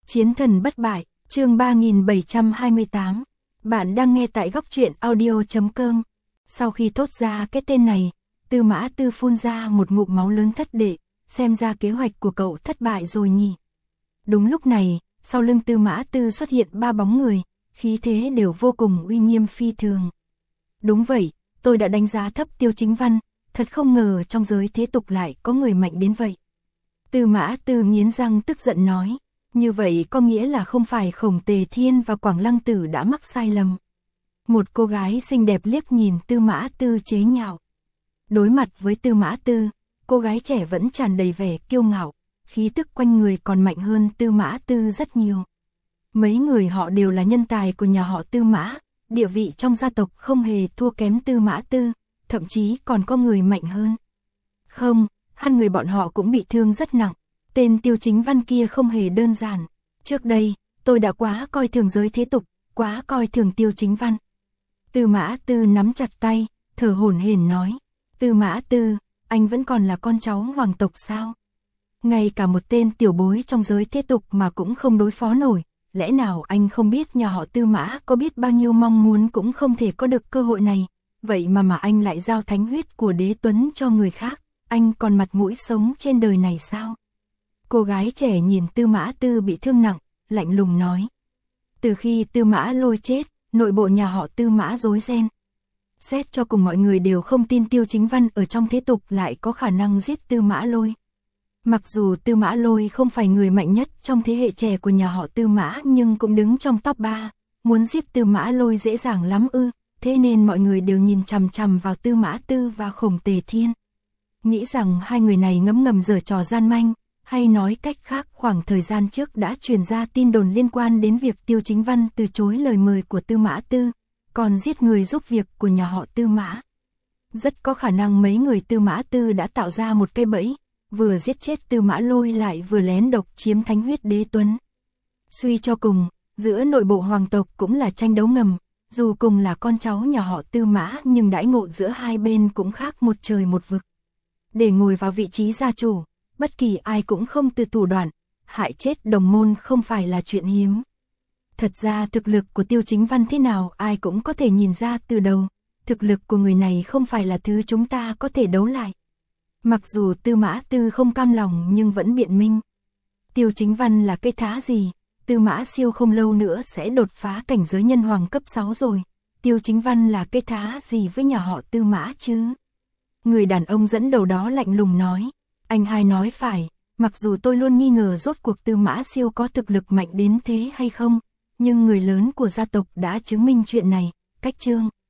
Chiến thần bất bại, chương 3728. Bạn đang nghe tại góc truyện audio.com. Sau khi thốt ra cái tên này, Tư Mã Tư phun ra một ngụm máu lớn thất đệ, xem ra kế hoạch của cậu thất bại rồi nhỉ. Đúng lúc này, sau lưng Tư Mã Tư xuất hiện ba bóng người, khí thế đều vô cùng uy nghiêm phi thường. Đúng vậy, tôi đã đánh giá thấp Tiêu Chính Văn, thật không ngờ trong giới thế tục lại có người mạnh đến vậy. Tư Mã Tư nghiến răng tức giận nói, như vậy có nghĩa là không phải Khổng Tề Thiên và Quảng Lăng Tử đã mắc sai lầm. Một cô gái xinh đẹp liếc nhìn Tư Mã Tư chế nhạo. Đối mặt với Tư Mã Tư, cô gái trẻ vẫn tràn đầy vẻ kiêu ngạo, khí tức quanh người còn mạnh hơn Tư Mã Tư rất nhiều. Mấy người họ đều là nhân tài của nhà họ Tư Mã, địa vị trong gia tộc không hề thua kém Tư Mã Tư, thậm chí còn có người mạnh hơn. Không, hai người bọn họ cũng bị thương rất nặng, tên Tiêu Chính Văn kia không hề đơn giản. Trước đây, tôi đã quá coi thường giới thế tục, quá coi thường Tiêu Chính Văn. Tư Mã Tư nắm chặt tay, thở hổn hển nói, Tư Mã Tư, anh vẫn còn là con cháu hoàng tộc sao? Ngay cả một tên tiểu bối trong giới thế tục mà cũng không đối phó nổi, lẽ nào anh không biết nhà họ Tư Mã có biết bao nhiêu mong muốn cũng không thể có được cơ hội này, vậy mà anh lại giao thánh huyết của Đế Tuấn cho người khác, anh còn mặt mũi sống trên đời này sao? Cô gái trẻ nhìn Tư Mã Tư bị thương nặng, lạnh lùng nói. Từ khi Tư Mã Lôi chết, nội bộ nhà họ Tư Mã rối ren. Xét cho cùng mọi người đều không tin Tiêu Chính Văn ở trong thế tục lại có khả năng giết Tư Mã Lôi. Mặc dù Tư Mã Lôi không phải người mạnh nhất trong thế hệ trẻ của nhà họ Tư Mã nhưng cũng đứng trong top 3, muốn giết Tư Mã Lôi dễ dàng lắm ư, thế nên mọi người đều nhìn chằm chằm vào Tư Mã Tư và Khổng Tề Thiên. Nghĩ rằng hai người này ngấm ngầm giở trò gian manh, hay nói cách khác khoảng thời gian trước đã truyền ra tin đồn liên quan đến việc Tiêu Chính Văn từ chối lời mời của Tư Mã Tư, còn giết người giúp việc của nhà họ Tư Mã. Rất có khả năng mấy người Tư Mã Tư đã tạo ra một cây bẫy, vừa giết chết Tư Mã Lôi lại vừa lén độc chiếm thánh huyết Đế Tuấn. Suy cho cùng, giữa nội bộ hoàng tộc cũng là tranh đấu ngầm, dù cùng là con cháu nhà họ Tư Mã nhưng đãi ngộ giữa hai bên cũng khác một trời một vực. Để ngồi vào vị trí gia chủ, bất kỳ ai cũng không từ thủ đoạn, hại chết đồng môn không phải là chuyện hiếm. Thật ra thực lực của Tiêu Chính Văn thế nào ai cũng có thể nhìn ra từ đầu, thực lực của người này không phải là thứ chúng ta có thể đấu lại. Mặc dù Tư Mã Tư không cam lòng nhưng vẫn biện minh. Tiêu Chính Văn là cây thá gì, Tư Mã Siêu không lâu nữa sẽ đột phá cảnh giới nhân hoàng cấp 6 rồi, Tiêu Chính Văn là cây thá gì với nhà họ Tư Mã chứ? Người đàn ông dẫn đầu đó lạnh lùng nói, anh hai nói phải, mặc dù tôi luôn nghi ngờ rốt cuộc Tư Mã Siêu có thực lực mạnh đến thế hay không, nhưng người lớn của gia tộc đã chứng minh chuyện này, cách chương.